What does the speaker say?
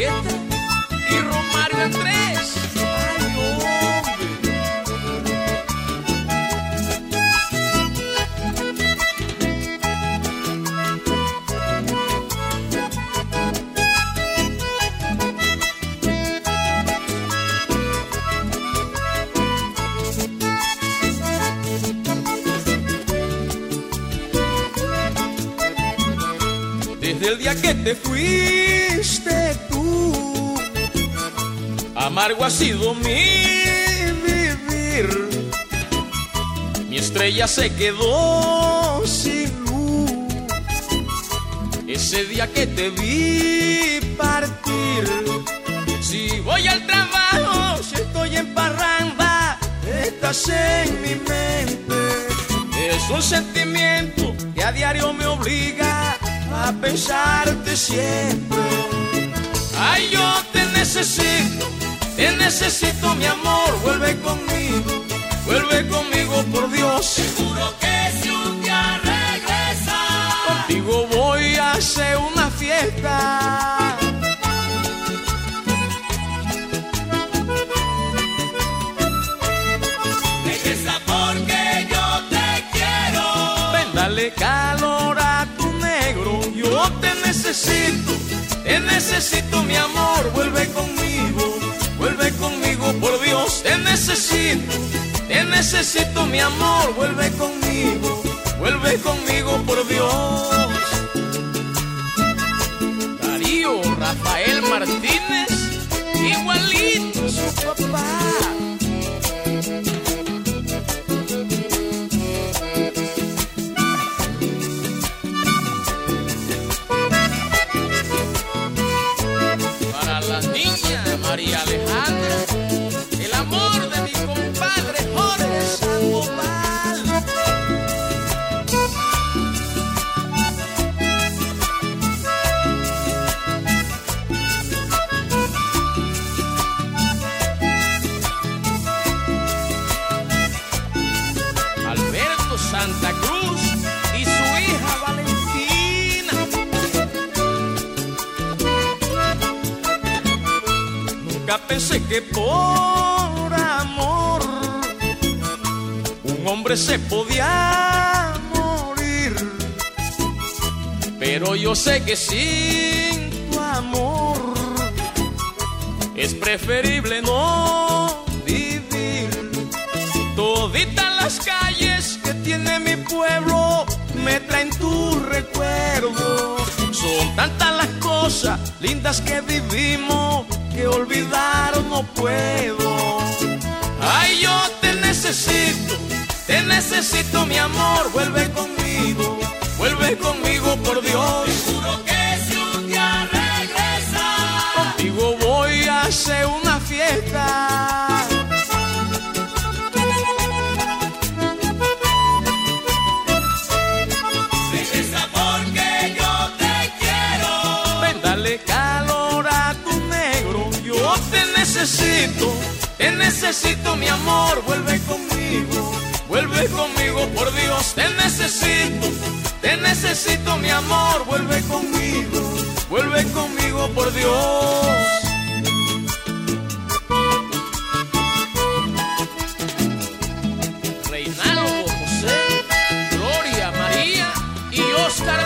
Julieta y Romario Andrés. Ay, desde el día que te fuiste tú, amargo ha sido mi vivir. Mi estrella se quedó sin luz. Ese día que te vi partir, si voy al trabajo, si estoy en parranda, estás en mi mente. Es un sentimiento que a diario me obliga a pensarte siempre. Ay, yo te necesito mi amor, vuelve conmigo por Dios. Seguro que si un día regresas, Contigo voy a hacer una fiesta. regresa porque yo te quiero. Ven, dale calor a tu negro. Yo te necesito mi amor, vuelve conmigo por Dios. Te necesito mi amor, vuelve conmigo por Dios. Darío Rafael Martínez, igualito su papá. Para la niña María Alejandra, el amor de mi compadre Jorge Sandoval. Alberto Santa Cruz y su hija Valentina. Nunca pensé que por amor un hombre se podía morir, pero yo sé que sin tu amor es preferible no vivir. Toditas las calles que tiene mi pueblo me traen tu recuerdo. Son tantas las cosas lindas que vivimos que olvidar no puedo. Ay, yo te necesito mi amor, vuelve conmigo por Dios. Seguro que si un día regresas, Contigo voy a hacer una fiesta. regresa porque yo te quiero. Ven, dale calor a tu negro. Yo te necesito mi amor, vuelve conmigo por Dios. Te necesito mi amor, vuelve conmigo por Dios. Reinaldo José, Gloria María y Oscar